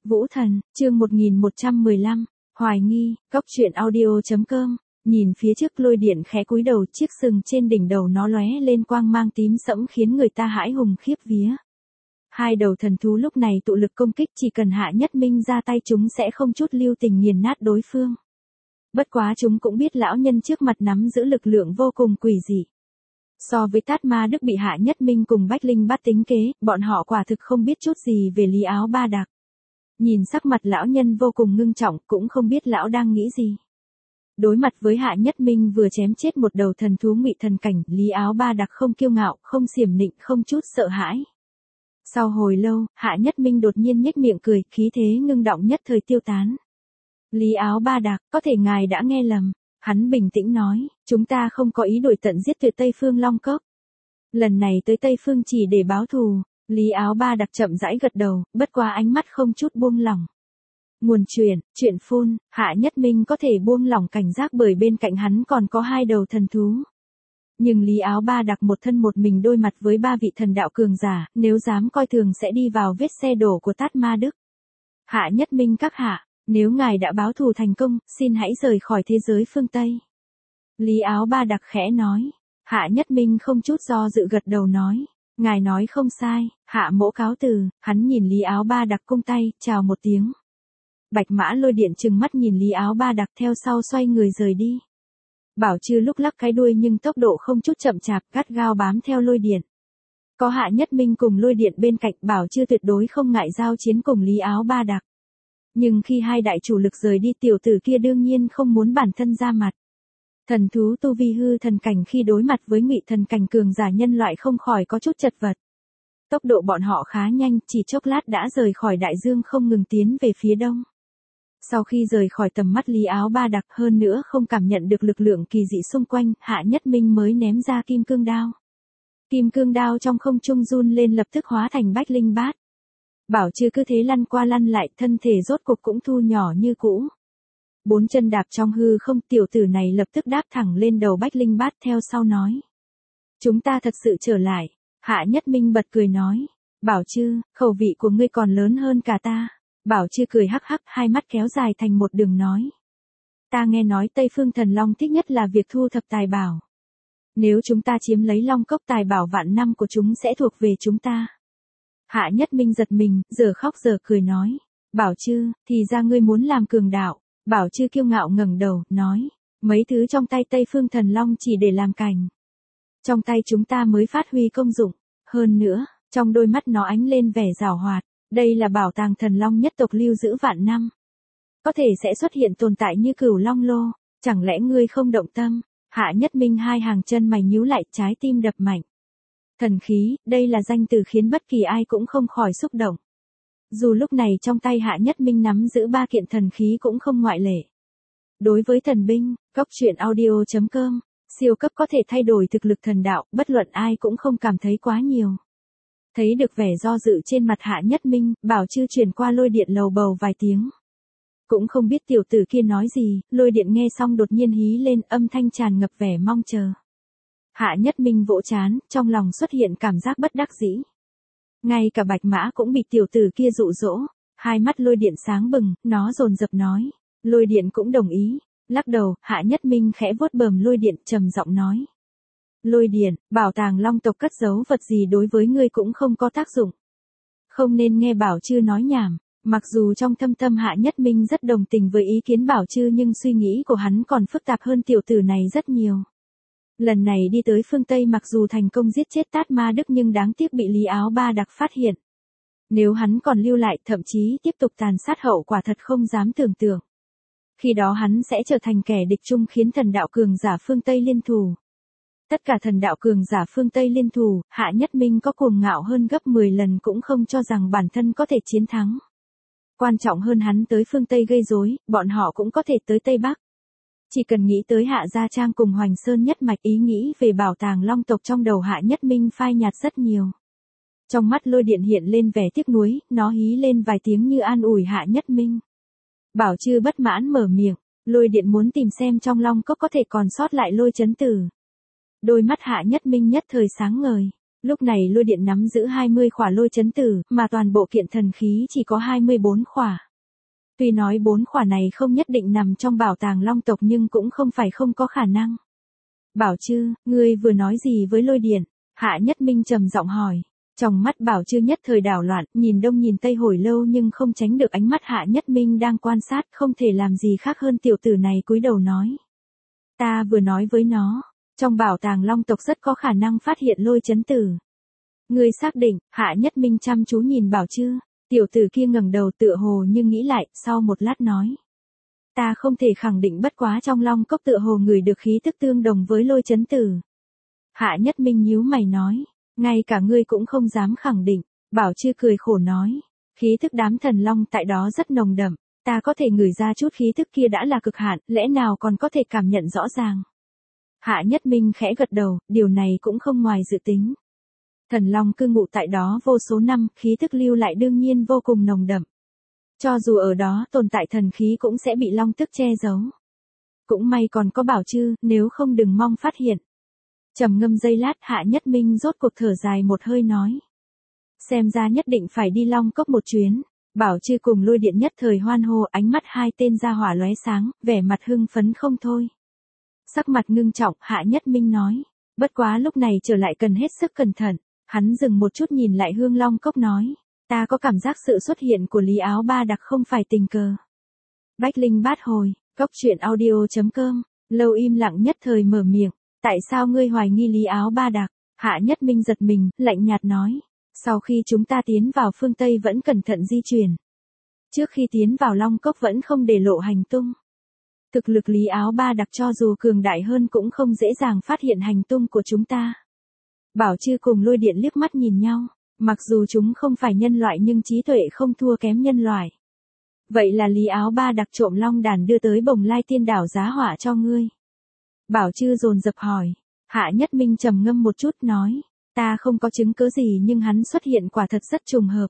Vũ Thần, chương 1115, Hoài nghi, Cóc truyện audio.com, nhìn phía trước lôi điện khẽ cúi đầu, chiếc sừng trên đỉnh đầu nó lóe lên quang mang tím sẫm khiến người ta hãi hùng khiếp vía. Hai đầu thần thú lúc này tụ lực công kích, chỉ cần Hạ Nhất Minh ra tay chúng sẽ không chút lưu tình nghiền nát đối phương. Bất quá chúng cũng biết lão nhân trước mặt nắm giữ lực lượng vô cùng quỷ dị. So với Tát Ma Đức bị Hạ Nhất Minh cùng Bách Linh Bát tính kế, bọn họ quả thực không biết chút gì về Lý Áo Ba Đặc. Nhìn sắc mặt lão nhân vô cùng ngưng trọng, cũng không biết lão đang nghĩ gì. Đối mặt với Hạ Nhất Minh vừa chém chết một đầu thần thú ngụy thần cảnh, Lý Áo Ba Đặc không kiêu ngạo, không xiểm nịnh, không chút sợ hãi. Sau hồi lâu, Hạ Nhất Minh đột nhiên nhếch miệng cười, khí thế ngưng động nhất thời tiêu tán. Lý Áo Ba Đặc, có thể ngài đã nghe lầm. Hắn bình tĩnh nói, chúng ta không có ý đuổi tận giết tuyệt Tây Phương Long Cốc. Lần này tới Tây Phương chỉ để báo thù. Lý Áo Ba Đặc chậm rãi gật đầu, bất qua ánh mắt không chút buông lỏng. Nguồn chuyện phun, Hạ Nhất Minh có thể buông lỏng cảnh giác bởi bên cạnh hắn còn có hai đầu thần thú. Nhưng Lý Áo Ba Đặc một thân một mình đối mặt với ba vị thần đạo cường giả, nếu dám coi thường sẽ đi vào vết xe đổ của Tát Ma Đức. Hạ Nhất Minh các hạ, nếu ngài đã báo thù thành công, xin hãy rời khỏi thế giới phương Tây. Lý Áo Ba Đặc khẽ nói. Hạ Nhất Minh không chút do dự gật đầu nói. Ngài nói không sai, Hạ mỗ cáo từ. Hắn nhìn Lý Áo Ba Đặc cung tay, chào một tiếng. Bạch Mã Lôi Điện trừng mắt nhìn Lý Áo Ba Đặc theo sau xoay người rời đi. Bảo Trư lúc lắc cái đuôi nhưng tốc độ không chút chậm chạp, gắt gao bám theo Lôi Điện. Có Hạ Nhất Minh cùng Lôi Điện bên cạnh, Bảo Trư tuyệt đối không ngại giao chiến cùng Lý Áo Ba Đặc. Nhưng khi hai đại chủ lực rời đi, tiểu tử kia đương nhiên không muốn bản thân ra mặt. Thần thú tu vi hư thần cảnh khi đối mặt với ngụy thần cảnh cường giả nhân loại không khỏi có chút chật vật. Tốc độ bọn họ khá nhanh, chỉ chốc lát đã rời khỏi đại dương không ngừng tiến về phía đông. Sau khi rời khỏi tầm mắt Lý Áo Ba Đặc, hơn nữa không cảm nhận được lực lượng kỳ dị xung quanh, Hạ Nhất Minh mới ném ra kim cương đao. Kim cương đao trong không trung run lên lập tức hóa thành Bách Linh Bát. Bảo Trư cứ thế lăn qua lăn lại, thân thể rốt cục cũng thu nhỏ như cũ. Bốn chân đạp trong hư không, tiểu tử này lập tức đáp thẳng lên đầu Bách Linh Bát theo sau nói. Chúng ta thật sự trở lại. Hạ Nhất Minh bật cười nói. Bảo Trư, khẩu vị của ngươi còn lớn hơn cả ta. Bảo Trư cười hắc hắc, hai mắt kéo dài thành một đường nói. Ta nghe nói Tây Phương Thần Long thích nhất là việc thu thập tài bảo. Nếu chúng ta chiếm lấy Long Cốc, tài bảo vạn năm của chúng sẽ thuộc về chúng ta. Hạ Nhất Minh giật mình, giờ khóc giờ cười nói. Bảo Trư, thì ra ngươi muốn làm cường đạo. Bảo Trư kiêu ngạo ngẩng đầu, nói. Mấy thứ trong tay Tây Phương Thần Long chỉ để làm cành. Trong tay chúng ta mới phát huy công dụng. Hơn nữa, trong đôi mắt nó ánh lên vẻ giảo hoạt. Đây là bảo tàng thần long nhất tộc lưu giữ vạn năm. Có thể sẽ xuất hiện tồn tại như Cửu Long Lô. Chẳng lẽ ngươi không động tâm? Hạ Nhất Minh hai hàng chân mày nhíu lại, trái tim đập mạnh. Thần khí, đây là danh từ khiến bất kỳ ai cũng không khỏi xúc động. Dù lúc này trong tay Hạ Nhất Minh nắm giữ ba kiện thần khí cũng không ngoại lệ. Đối với thần binh, Cóc truyện audio.com, siêu cấp có thể thay đổi thực lực thần đạo, bất luận ai cũng không cảm thấy quá nhiều. Thấy được vẻ do dự trên mặt Hạ Nhất Minh, Bảo Trư truyền qua Lôi Điện lầu bầu vài tiếng. Cũng không biết tiểu tử kia nói gì, Lôi Điện nghe xong đột nhiên hí lên, âm thanh tràn ngập vẻ mong chờ. Hạ Nhất Minh vỗ trán, trong lòng xuất hiện cảm giác bất đắc dĩ. Ngay cả Bạch Mã cũng bị tiểu tử kia dụ dỗ, hai mắt Lôi Điện sáng bừng, nó dồn dập nói. Lôi Điện cũng đồng ý, lắc đầu, Hạ Nhất Minh khẽ vuốt bờm Lôi Điện, trầm giọng nói. Lôi Điện, bảo tàng Long tộc cất giấu vật gì đối với ngươi cũng không có tác dụng. Không nên nghe Bảo Trư nói nhảm, mặc dù trong thâm tâm Hạ Nhất Minh rất đồng tình với ý kiến Bảo Trư nhưng suy nghĩ của hắn còn phức tạp hơn tiểu tử này rất nhiều. Lần này đi tới phương Tây mặc dù thành công giết chết Tát Ma Đức nhưng đáng tiếc bị Lý Áo Ba Đặc phát hiện. Nếu hắn còn lưu lại, thậm chí tiếp tục tàn sát, hậu quả thật không dám tưởng tượng. Khi đó hắn sẽ trở thành kẻ địch chung khiến thần đạo cường giả phương Tây liên thủ. Tất cả thần đạo cường giả phương Tây liên thủ, Hạ Nhất Minh có cuồng ngạo hơn gấp 10 lần cũng không cho rằng bản thân có thể chiến thắng. Quan trọng hơn hắn tới phương Tây gây rối, bọn họ cũng có thể tới Tây Bắc. Chỉ cần nghĩ tới Hạ Gia Trang cùng Hoành Sơn nhất mạch, ý nghĩ về bảo tàng Long tộc trong đầu Hạ Nhất Minh phai nhạt rất nhiều. Trong mắt Lôi Điện hiện lên vẻ tiếc nuối, nó hí lên vài tiếng như an ủi Hạ Nhất Minh. Bảo Trư bất mãn mở miệng, Lôi Điện muốn tìm xem trong Long Cốc có thể còn sót lại Lôi Chấn Tử. Đôi mắt Hạ Nhất Minh nhất thời sáng ngời. Lúc này lôi điện nắm giữ 20 khỏa lôi chấn tử, mà toàn bộ kiện thần khí chỉ có 24 khỏa. Tuy nói 4 khỏa này không nhất định nằm trong bảo tàng long tộc nhưng cũng không phải không có khả năng. Bảo Chư, ngươi vừa nói gì với lôi điện? Hạ Nhất Minh trầm giọng hỏi. Trong mắt Bảo Chư nhất thời đảo loạn, nhìn đông nhìn tây hồi lâu nhưng không tránh được ánh mắt Hạ Nhất Minh đang quan sát, không thể làm gì khác hơn tiểu tử này cúi đầu nói. Ta vừa nói với nó, trong bảo tàng long tộc rất có khả năng phát hiện lôi chấn tử. Ngươi xác định? Hạ Nhất Minh chăm chú nhìn Bảo Chư, tiểu tử kia ngẩng đầu tựa hồ nhưng nghĩ lại, sau một lát nói. Ta không thể khẳng định bất quá trong long cốc tựa hồ người được khí tức tương đồng với lôi chấn tử. Hạ Nhất Minh nhíu mày nói, ngay cả ngươi cũng không dám khẳng định. Bảo Chư cười khổ nói, khí thức đám thần long tại đó rất nồng đậm, ta có thể ngửi ra chút khí thức kia đã là cực hạn, lẽ nào còn có thể cảm nhận rõ ràng. Hạ Nhất Minh khẽ gật đầu, điều này cũng không ngoài dự tính. Thần long cư ngụ tại đó vô số năm, khí thức lưu lại đương nhiên vô cùng nồng đậm. Cho dù ở đó tồn tại thần khí cũng sẽ bị long tức che giấu. Cũng may còn có Bảo Chư, nếu không đừng mong phát hiện. Trầm ngâm giây lát, Hạ Nhất Minh rốt cuộc thở dài một hơi nói. Xem ra nhất định phải đi long cốc một chuyến. Bảo Chư cùng lôi điện nhất thời hoan hô, ánh mắt hai tên ra hỏa lóe sáng, vẻ mặt hưng phấn không thôi. Sắc mặt ngưng trọng, Hạ Nhất Minh nói. Bất quá lúc này trở lại cần hết sức cẩn thận. Hắn dừng một chút nhìn lại Hương Long Cốc nói. Ta có cảm giác sự xuất hiện của Lý Áo Ba Đặc không phải tình cờ. Bách Linh Bát Hồi, Cốc Truyện Audio.com, lâu im lặng nhất thời mở miệng. Tại sao ngươi hoài nghi Lý Áo Ba Đặc? Hạ Nhất Minh giật mình, lạnh nhạt nói. Sau khi chúng ta tiến vào phương Tây vẫn cẩn thận di chuyển. Trước khi tiến vào Long Cốc vẫn không để lộ hành tung. Thực lực Lý Áo Ba Đặc cho dù cường đại hơn cũng không dễ dàng phát hiện hành tung của chúng ta. Bảo Chư cùng lôi điện liếc mắt nhìn nhau. Mặc dù chúng không phải nhân loại nhưng trí tuệ không thua kém nhân loại. Vậy là Lý Áo Ba Đặc trộm long đàn đưa tới Bồng Lai Tiên Đảo giá họa cho ngươi. Bảo Chư dồn dập hỏi. Hạ Nhất Minh trầm ngâm một chút nói. Ta không có chứng cứ gì nhưng hắn xuất hiện quả thật rất trùng hợp.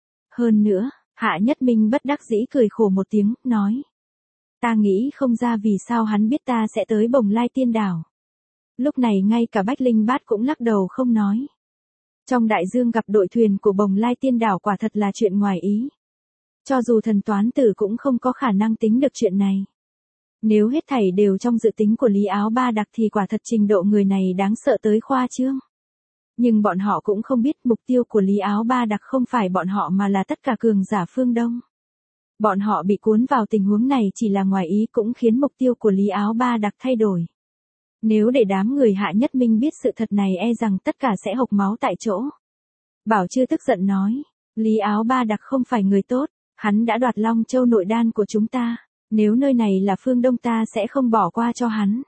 Hơn nữa, Hạ Nhất Minh bất đắc dĩ cười khổ một tiếng, nói. Ta nghĩ không ra vì sao hắn biết ta sẽ tới Bồng Lai Tiên Đảo. Lúc này ngay cả Bách Linh Bát cũng lắc đầu không nói. Trong đại dương gặp đội thuyền của Bồng Lai Tiên Đảo quả thật là chuyện ngoài ý. Cho dù thần toán tử cũng không có khả năng tính được chuyện này. Nếu hết thảy đều trong dự tính của Lý Áo Ba Đặc thì quả thật trình độ người này đáng sợ tới khoa trương. Nhưng bọn họ cũng không biết mục tiêu của Lý Áo Ba Đặc không phải bọn họ mà là tất cả cường giả phương Đông. Bọn họ bị cuốn vào tình huống này chỉ là ngoài ý cũng khiến mục tiêu của Lý Áo Ba Đặc thay đổi. Nếu để đám người Hạ Nhất Minh biết sự thật này e rằng tất cả sẽ hộc máu tại chỗ. Bảo Chư tức giận nói, Lý Áo Ba Đặc không phải người tốt, hắn đã đoạt Long Châu nội đan của chúng ta, nếu nơi này là phương Đông ta sẽ không bỏ qua cho hắn.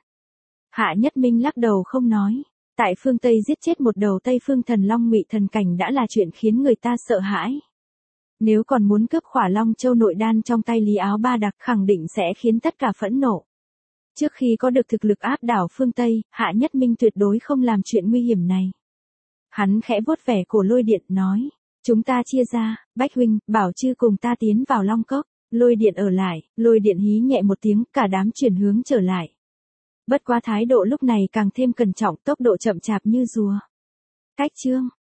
Hạ Nhất Minh lắc đầu không nói, tại phương Tây giết chết một đầu Tây Phương Thần Long Ngụy Thần Cảnh đã là chuyện khiến người ta sợ hãi. Nếu còn muốn cướp khỏa Long Châu nội đan trong tay Lý Áo Ba Đặc khẳng định sẽ khiến tất cả phẫn nộ. Trước khi có được thực lực áp đảo phương Tây, Hạ Nhất Minh tuyệt đối không làm chuyện nguy hiểm này. Hắn khẽ vuốt vẻ cổ lôi điện nói, chúng ta chia ra, Bách Huynh, Bảo Chư cùng ta tiến vào Long Cốc, lôi điện ở lại, lôi điện hí nhẹ một tiếng, cả đám chuyển hướng trở lại. Bất quá thái độ lúc này càng thêm cẩn trọng, tốc độ chậm chạp như rùa. Cách chương